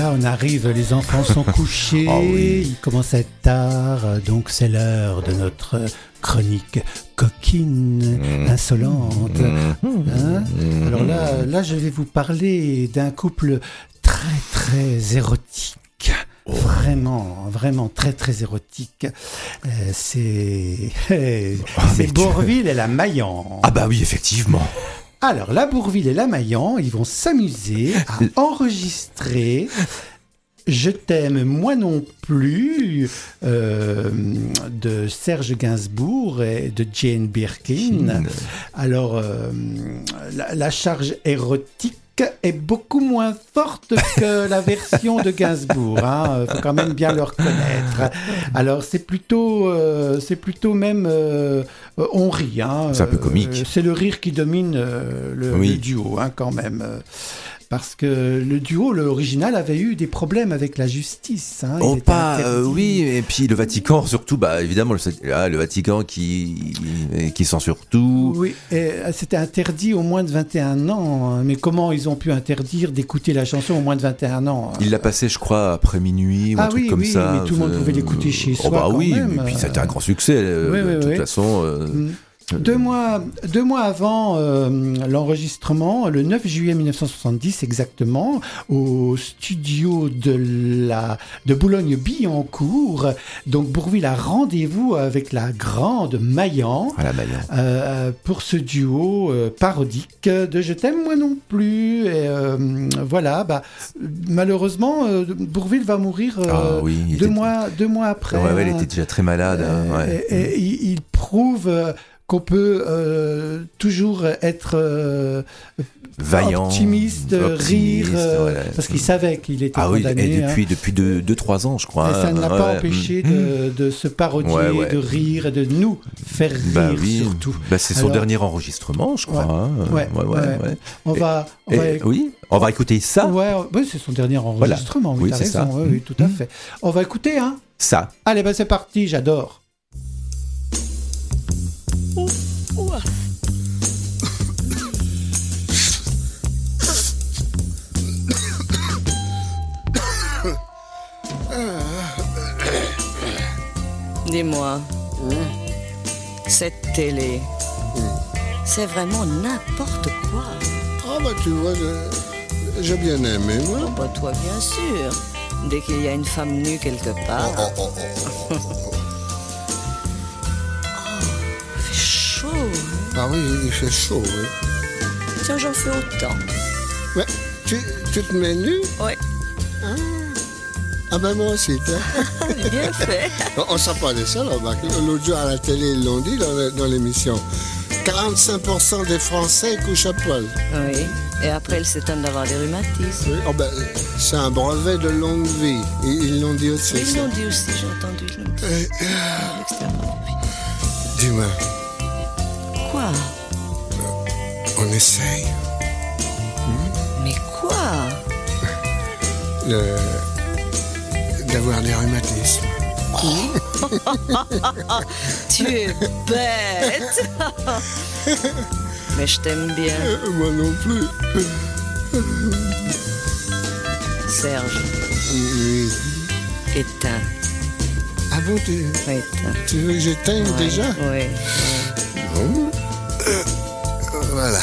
Voilà, on arrive, les enfants sont couchés, Oh oui. il commence à être tard, donc c'est l'heure de notre chronique coquine, Mmh. insolente. Hein? Alors là, là, je vais vous parler d'un couple très très érotique. Vraiment, vraiment très très érotique. Euh, c'est c'est mais tu- Bourvil et la Maillan. Ah bah oui, effectivement. Alors, la Bourvil et la Maillan, ils vont s'amuser à enregistrer Je t'aime, moi non plus euh, de Serge Gainsbourg et de Jane Birkin. Alors, euh, la, la charge érotique est beaucoup moins forte que la version de Gainsbourg. Il hein. faut quand même bien le reconnaître. Alors, c'est plutôt, euh, c'est plutôt même... Euh, on rit. Hein. C'est un peu comique. Euh, c'est le rire qui domine euh, le, Oui. le duo, hein, quand même. Parce que le duo, l'original, avait eu des problèmes avec la justice. Hein. Il Oh, était pas, interdit. euh, oui, et puis le Vatican, surtout, bah, évidemment, le, ah, le Vatican qui, qui censure tout. Oui, et c'était interdit au moins de vingt et un ans. Mais comment ils ont pu interdire d'écouter la chanson au moins de vingt et un ans? Il l'a passé, je crois, après minuit ou Ah un truc oui, comme oui, ça. mais tout le monde Euh, pouvait l'écouter chez oh, soi bah quand oui, même. et puis ça a été un grand succès, euh, Oui, de oui, toute oui. façon. euh, Mm. Deux mois, deux mois avant euh, l'enregistrement, le neuf juillet mille neuf cent soixante-dix exactement, au studio de, la, de Boulogne-Billancourt, donc Bourvil a rendez-vous avec la grande Maillan à la Maillan. euh, pour ce duo euh, parodique de Je t'aime moi non plus. Et euh, voilà, bah, malheureusement, euh, Bourvil va mourir euh, Ah oui, il deux, était- mois, deux mois après. Ouais, ouais, il hein. était déjà très malade. hein, Euh, ouais. et, et il, il prouve euh, qu'on peut euh, toujours être euh, Vaillant, optimiste, optimiste, rire, euh, ouais. parce qu'il savait qu'il était Ah oui, condamné. et hein. depuis, depuis deux, deux, trois ans, je crois. Et ça ne l'a hein, pas ouais. empêché Mm. de, de se parodier, Ouais, ouais. de rire et de nous faire rire Bah oui, surtout. bah, c'est son Alors- dernier enregistrement, je crois. Ouais, hein. ouais, ouais, ouais, ouais. ouais. On va, on Et- va oui, on va écouter ça. Ouais, ouais, c'est son dernier enregistrement, oui, Oui, t'as c'est raison, ça. oui, oui, tout à fait. On va écouter, hein. Ça. Allez, ben c'est parti, j'adore. Dis-moi, cette télé, c'est vraiment n'importe quoi. Ah bah tu vois, je- j'ai bien aimé, moi. Oh, bah, toi, bien sûr. Dès qu'il y a une femme nue quelque part, Oh, oh, oh, oh. il fait chaud. hein. Ah oui, il fait chaud, oui. Tiens, j'en fais autant. Ouais, tu, tu te mets nu? Ouais, Ah ben moi aussi, tiens. bien fait. On, on s'en parlait ça, là, Marc. L'autre jour à la télé, ils l'ont dit dans, le- dans l'émission. quarante-cinq pour cent des Français couchent à poil. Oui, et après, ils s'étonnent d'avoir des rhumatismes. Oui, oh ben, c'est un brevet de longue vie. Ils ils l'ont dit aussi. Oui, ils ça. l'ont dit aussi, j'ai entendu. Je l'ai dit. Euh, À l'extérieur. Dis-moi, Quoi? on essaye. Mais quoi? Le- d'avoir des rhumatismes. Tu es bête. Mais je t'aime bien, Euh, moi non plus. Serge. Oui. Éteins. Ah bon, tu, Éteins. tu veux que j'éteigne Ouais, déjà? Oui. Bon. Euh, voilà.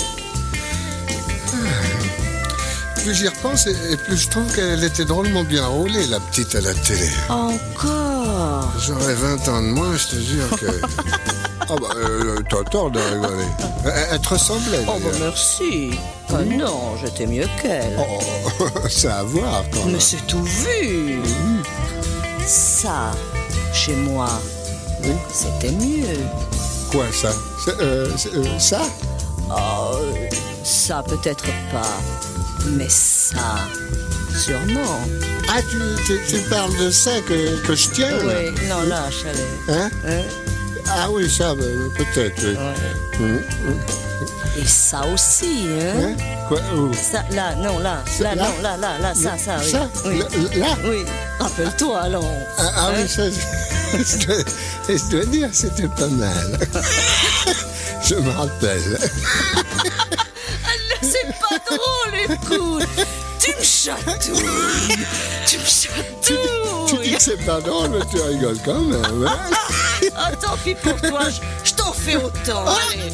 Plus j'y repense, et et plus je trouve qu'elle était drôlement bien roulée, la petite à la télé. Encore? J'aurais vingt ans de moins, je te jure que... Ah bah, euh, t'as tort de rigoler. Elle, elle te ressemblait, Oh, bah d'ailleurs. merci. Ah non, j'étais mieux qu'elle. Oh, c'est à voir, quand Mais même. c'est tout vu. Ça, chez moi, c'était mieux. Quoi, ça? C'est, euh, c'est, euh, ça? Oh, ça peut-être pas. Mais ça, sûrement. Ah, tu, tu, tu parles de ça que, que je tiens, là? Oui, non, là, chalet. Hein? Hein? Ah oui, ça, bah, peut-être, oui. Ouais. Hum, hum. Et ça aussi, hein? Hein? Quoi? Où? Ça, là, non, là, Ça, là, là? non, là, là, là, ça, ça, oui. Ça? Oui. Là- Là? Oui, rappelle-toi, alors. Ah, ah Hein? oui, ça, je, je dois, je dois dire, c'était pas mal. Je me rappelle. C'est pas drôle, écoute. Tu me chatouilles. Tu me Tu chatouilles. dis que c'est pas drôle, mais tu rigoles quand même. Hein? Ah, tant pis pour toi, je, je t'en fais autant. Allez.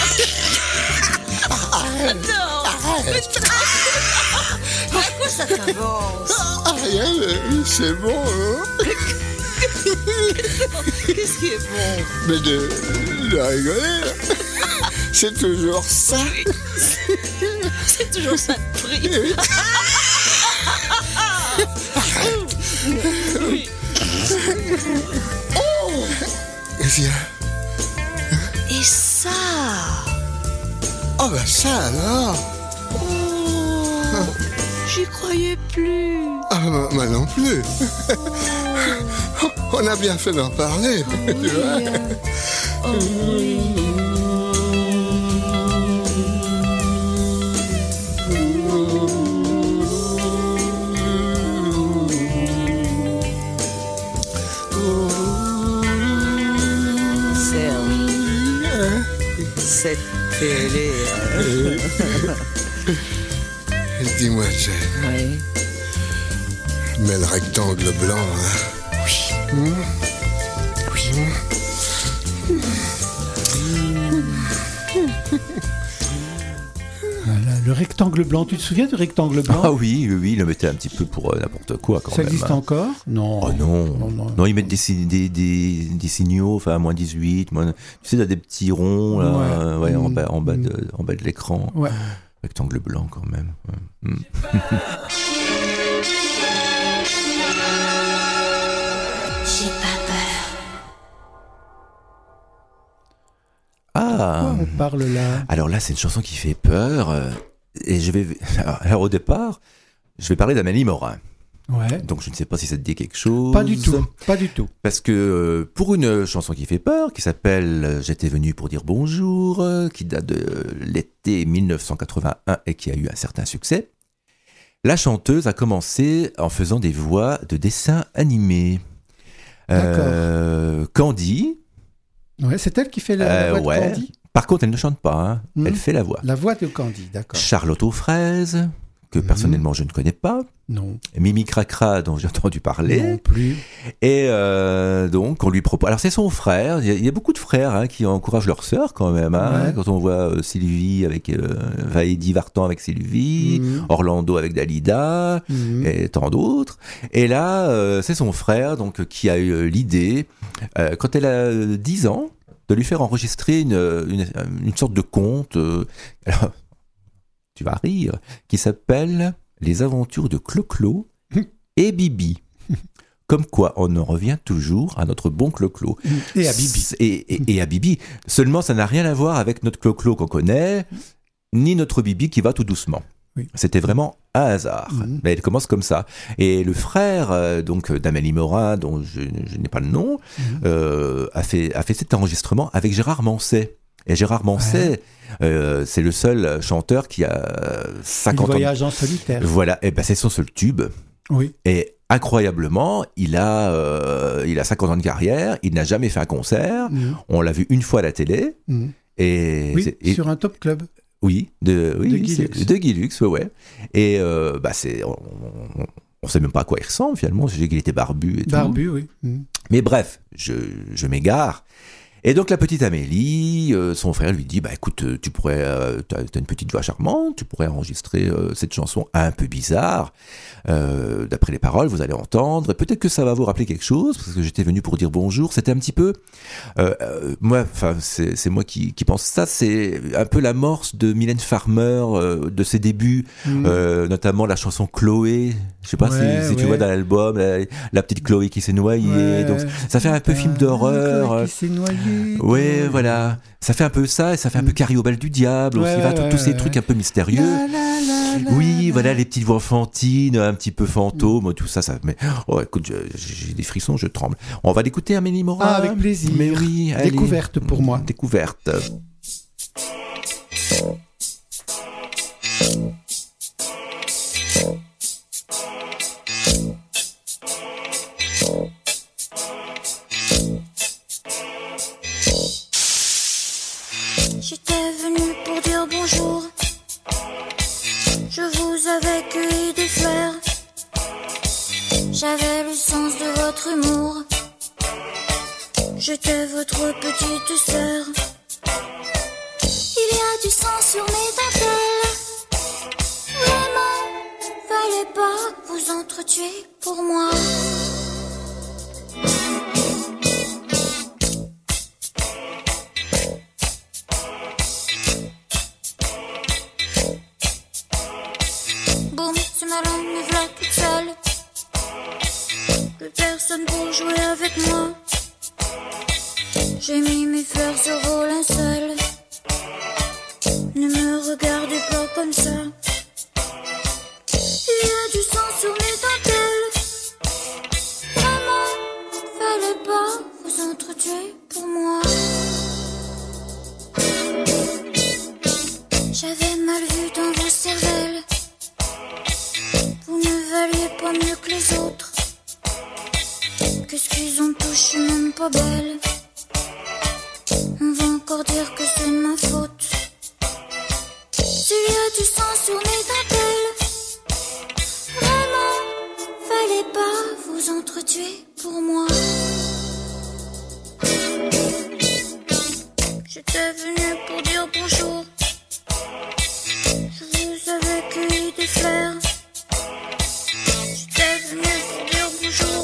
Non. Mais- À quoi ça t'avance? Ah, rien, mais c'est bon, hein? Qu'est-ce qui est bon? Mais de, de rigoler, c'est toujours ça. C'est toujours ça de prix. Oui. Oh! Viens. Et ça? Oh, bah ça alors. Oh, j'y croyais plus. Ah, moi, moi non plus. On a bien fait d'en parler. Tu vois. Oh oui. Serge, cette télé. Euh, Dis-moi, Jane, Oui. mais le rectangle blanc, hein? Oui. Voilà, le rectangle blanc, tu te souviens du rectangle blanc? Ah oui, oui, oui, il le mettait un petit peu pour euh, n'importe quoi quand Ça même. existe hein. encore? Non. Oh non. Non, non. Non, ils mettent des, si- des, des, des signaux, enfin, moins dix-huit, moins... tu sais, il y a des petits ronds, là, Ouais. euh, ouais, en Mm. bas, en bas Mm. de, en bas de l'écran. Ouais. Rectangle blanc, quand même. Ouais. Mm. J'ai pas peur. Ah! Pourquoi on parle là? Alors là, c'est une chanson qui fait peur. euh, Et je vais. Alors, au départ, je vais parler d'Amélie Morin. Ouais. Donc, je ne sais pas si ça te dit quelque chose. Pas du tout. Pas du tout. Parce que euh, pour une chanson qui fait peur, qui s'appelle euh, J'étais venu pour dire bonjour, euh, qui date de euh, l'été mille neuf cent quatre-vingt-un et qui a eu un certain succès, la chanteuse a commencé en faisant des voix de dessins animés. Euh, Candy. Ouais, c'est elle qui fait la, la euh, voix de ouais. Candy. Par contre, elle ne chante pas, hein. Hmm. Elle fait la voix. La voix de Candy, d'accord. Charlotte aux fraises, que Mhm. personnellement je ne connais pas. Non. Mimi Cracra, dont j'ai entendu parler. Non plus. Et euh, donc, on lui propose. Alors, c'est son frère. Il y a, il y a beaucoup de frères hein, qui encouragent leur sœur quand même. Hein, Ouais. quand on voit euh, Sylvie avec. Euh, Vaedi Vartan avec Sylvie, Mhm. Orlando avec Dalida, Mhm. et tant d'autres. Et là, euh, c'est son frère donc, euh, qui a eu euh, l'idée, euh, quand elle a euh, dix ans, de lui faire enregistrer une, une, une sorte de conte. Euh, alors, tu vas rire, qui s'appelle Les aventures de Clo-Clo et Bibi. Comme quoi, on en revient toujours à notre bon Clo-Clo. Et à Bibi. Et, et- et à Bibi. Seulement, ça n'a rien à voir avec notre Clo-Clo qu'on connaît, ni notre Bibi qui va tout doucement. Oui. C'était vraiment un hasard. Mhm. Mais elle commence comme ça. Et le frère euh, donc d'Amélie Morin, dont je, je n'ai pas le nom, Mhm. euh, a, fait, a fait cet enregistrement avec Gérard Manset. Et Gérard Manset, euh, c'est le seul chanteur qui a Il cinquante ans. voyage en solitaire. Voilà, et ben c'est son seul tube. Oui. Et incroyablement, il a, euh, il a cinquante ans de carrière, il n'a jamais fait un concert. Mhm. On l'a vu une fois à la télé. Mhm. Et, Oui, c'est- et- sur un top club. oui, de, oui, De oui, Guy c'est- Lux. de Guy Lux, ouais, ouais. Et euh, bah c'est, on, on, on sait même pas à quoi il ressemble finalement. Je sais qu'il était barbu et tout. Barbu, oui. Mhm. Mais bref, je, je m'égare. Et donc la petite Amélie, euh, son frère lui dit, bah écoute, euh, tu pourrais, euh, t'as, t'as une petite voix charmante, tu pourrais enregistrer euh, cette chanson un peu bizarre. Euh, d'après les paroles, vous allez entendre. Et peut-être que ça va vous rappeler quelque chose, parce que j'étais venu pour dire bonjour. C'était un petit peu, euh, euh, moi, enfin c'est, c'est moi qui, qui pense ça. C'est un peu l'amorce de Mylène Farmer, euh, de ses débuts, Mhm. euh, notamment la chanson Chloé. Je sais pas Ouais, si, si tu ouais. vois dans l'album la, la petite Chloé qui s'est noyée. Ouais. Donc ça fait un peu film d'horreur. Un qui s'est noyé. Ouais, voilà. Ça fait un peu ça, et ça fait un peu Carrie au bal du diable aussi, Ouais, va, ouais, tous- ouais, tous ces ouais, trucs ouais. un peu mystérieux. La, la, la, la, Oui, la. voilà, les petites voix enfantines, un petit peu fantômes, tout ça, ça. Mais oh, écoute, je- j'ai des frissons, je tremble. On va l'écouter, Amélie Morin. Ah, avec plaisir. Mais oui, allez. Découverte pour moi. Découverte. J'étais venue pour dire bonjour. Je vous avais cueilli des votre humour. J'étais votre petite sœur. Il y a du sang sur mes dentelles. Vraiment, fallait pas vous entretuer pour moi. Boum, c'est malin, me voilà toute seule. Plus personne pour jouer avec moi. J'ai mis mes fleurs sur vos linceaux. Ne me regardez pas comme ça. Il y a du sang sur mes dentelles. Vraiment, fallait pas vous entretuer pour moi. J'avais mal vu dans vos cervelles. Vous ne valiez pas mieux que les autres. Qu'est-ce qu'ils ont tous, je suis même pas belle. On va encore dire que c'est de ma faute. S'il y a du sang sur mes dentelles, vraiment, fallait pas vous entretuer pour moi. J'étais venue pour dire bonjour. Je vous avais cueilli des fleurs. J'étais venue pour dire bonjour.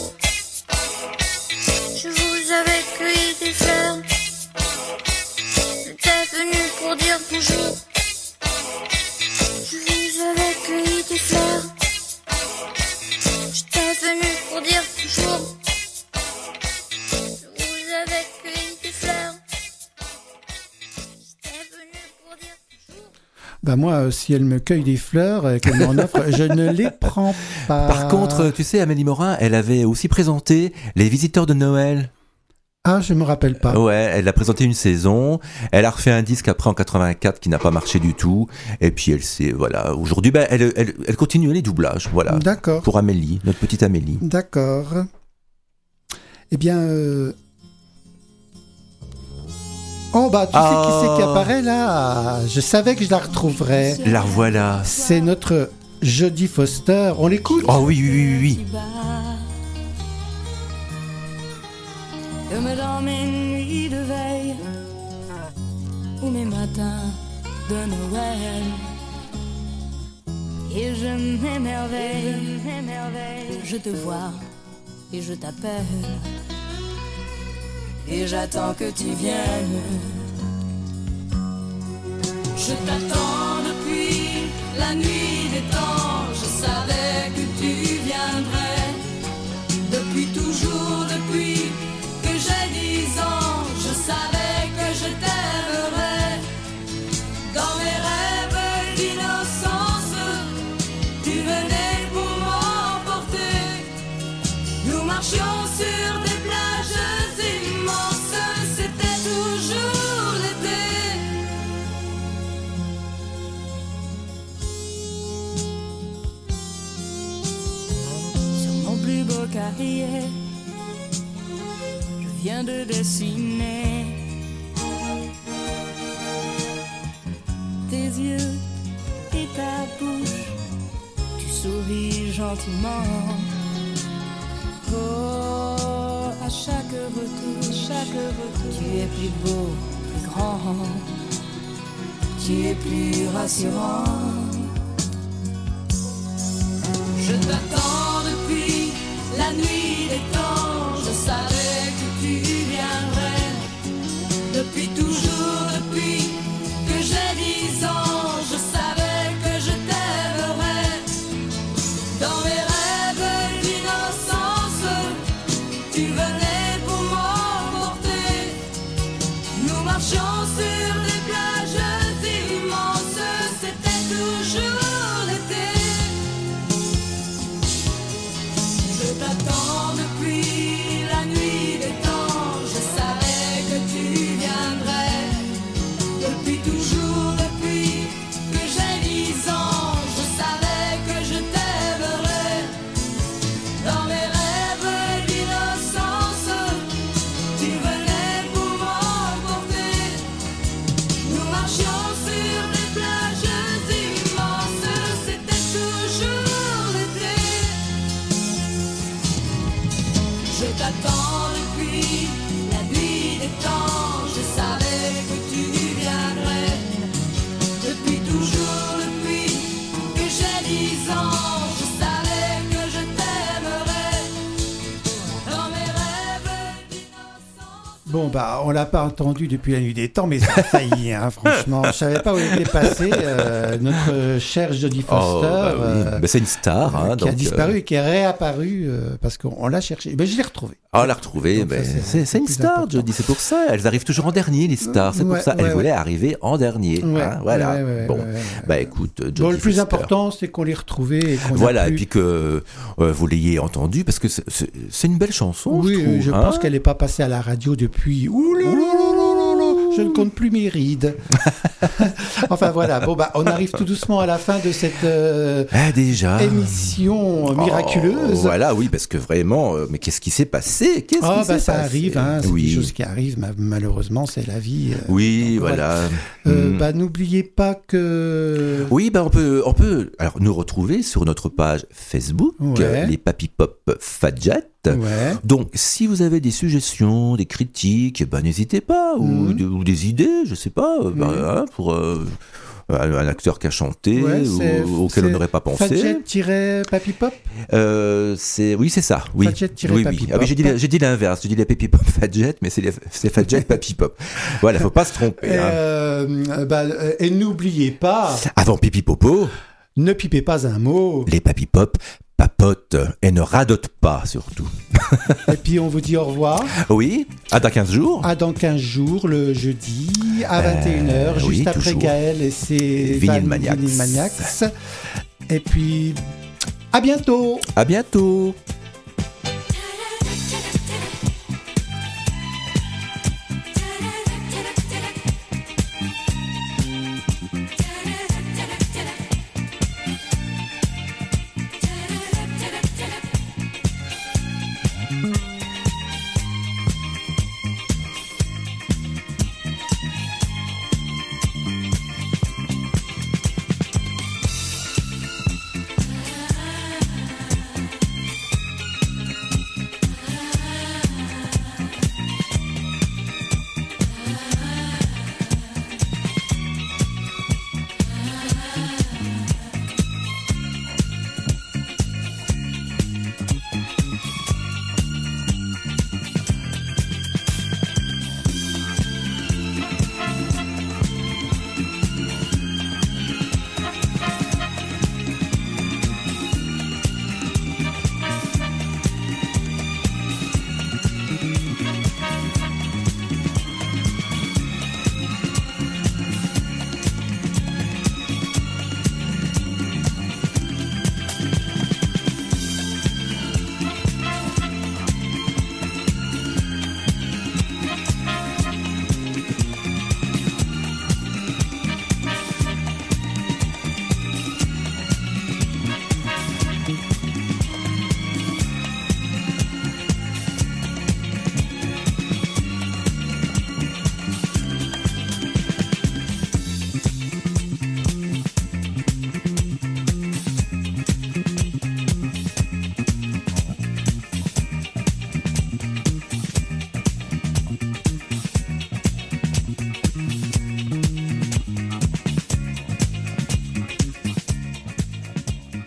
Je vous avais cueilli des fleurs. J'étais venue pour dire bonjour. Je vous avais cueilli des fleurs. J'étais venue pour dire bonjour. Je vous avais cueilli des fleurs. J'étais venue pour dire bonjour. Bah moi, euh, si elle me cueille des fleurs et qu'elle m'en offre, je ne les prends pas. Par contre, tu sais, Amélie Morin, elle avait aussi présenté Les Visiteurs de Noël. Ah, je me rappelle pas. Ouais, elle a présenté une saison. Elle a refait un disque après en quatre-vingt-quatre qui n'a pas marché du tout. Et puis elle s'est, voilà, aujourd'hui, ben, elle, elle, elle continue les doublages, voilà. D'accord. Pour Amélie, notre petite Amélie. D'accord. Eh bien... Euh... Oh, bah, tu Ah. sais qui c'est qui apparaît là? Je savais que je la retrouverais. La revoilà. C'est notre Jodie Foster. On l'écoute? Oh oui, oui, oui, oui. Comme dans mes nuits de veille ou mes matins de Noël. Et je m'émerveille, je te vois et je t'appelle. Et j'attends que tu viennes. Je t'attends depuis la nuit des temps. Je savais que tu viendrais. Depuis toujours, depuis que j'ai dix ans, je savais que je t'aimerais. Dans mes rêves d'innocence, tu venais pour m'emporter. Nous marchions sur des plages immenses, c'était toujours l'été. Sur mon plus beau cahier, viens de dessiner tes yeux et ta bouche. Tu souris gentiment. Oh, à chaque retour, chaque retour, tu es plus beau, plus grand. Tu es plus rassurant. Je t'attends depuis la nuit des temps. Je savais que tu viendrais. Depuis toujours, depuis que j'ai dix ans, je savais que je t'aimerais. Dans mes rêves d'innocence, tu venais pour m'emporter. Nous marchions sur des plages immenses, c'était toujours l'été. Je t'attends depuis la nuit des temps. Je savais que tu viendrais. Depuis toujours, depuis que j'ai dix ans, je savais que je t'aimerais. Dans mes rêves d'innocence, Je t'attends depuis la nuit des temps. Je savais que tu viendrais. Depuis toujours, depuis que j'ai dix ans, je savais que je t'aimerais. Dans mes rêves d'innocence. Bon, bah, on l'a pas entendu depuis la nuit des temps, mais ça a failli, hein, franchement. Je savais pas où il était passé, euh, notre cher Jodie Foster. Oh, bah oui. euh, Bah, c'est une star. Hein, qui a donc, disparu euh, et qui est réapparu euh, parce qu'on l'a cherché. Ben, je l'ai retrouvé. Ah, on l'a retrouvée. Donc, Ben, ça, c'est- c'est c'est une plus star, important. Jodie. C'est pour ça. Elles arrivent toujours en dernier, les stars. C'est Ouais, pour ça. Elle ouais, voulait ouais. arriver en dernier. Ouais, hein, voilà. ouais, ouais, bon, ouais, ouais, ouais. bah écoute, Jodie Bon, le plus Foster. important, c'est qu'on l'ait retrouvé et qu'on a Voilà, pu- et puis que euh, vous l'ayez entendu, parce que c'est- c'est c'est une belle chanson, Oui, je trouve. je hein. pense qu'elle n'est pas passée à la radio depuis. Ouh là là là là là, je ne compte plus mes rides. Enfin voilà, bon bah on arrive tout doucement à la fin de cette euh, Ah, déjà. émission miraculeuse. Oh, voilà, oui, parce que vraiment, euh, mais qu'est-ce qui s'est passé Qu'est-ce Ah qui bah s'est ça passé arrive, hein, c'est oui. des choses qui arrivent, ma- malheureusement c'est la vie. euh, Oui, donc, voilà. Euh, Hmm. bah n'oubliez pas que. Oui, bah on peut, on peut alors nous retrouver sur notre page Facebook, Ouais. euh, les Papy Pop Fadjet. Ouais. Donc, si vous avez des suggestions, des critiques, ben n'hésitez pas, ou, Mhm. de- ou des idées, je sais pas, euh, ben, Mhm. hein, pour euh, un, un acteur qui a chanté, Ouais, c'est- ou, auquel on c'est n'aurait pas pensé. Fadjet-Papy Pop. Euh, c'est oui, c'est ça. Oui. Fadjet-Papy oui, oui. Ah, oui, j'ai dit, Pop. j'ai dit l'inverse. J'ai dit les Papy Pop Fadjet, mais c'est les, c'est Fadjet Papy Pop. Voilà, faut pas se tromper. Et, hein. euh, bah, euh, et n'oubliez pas, Avant Pipi Popo, ne pipez pas un mot. les Papy Pop papotent et ne radotent pas surtout. Et puis on vous dit au revoir. Oui, à dans quinze jours. À dans quinze jours, le jeudi, à vingt et une heures, oui, juste après toujours. Gaël et ses Vinyl Van- Maniacs. Vinyl Maniacs. Et puis, à bientôt. À bientôt.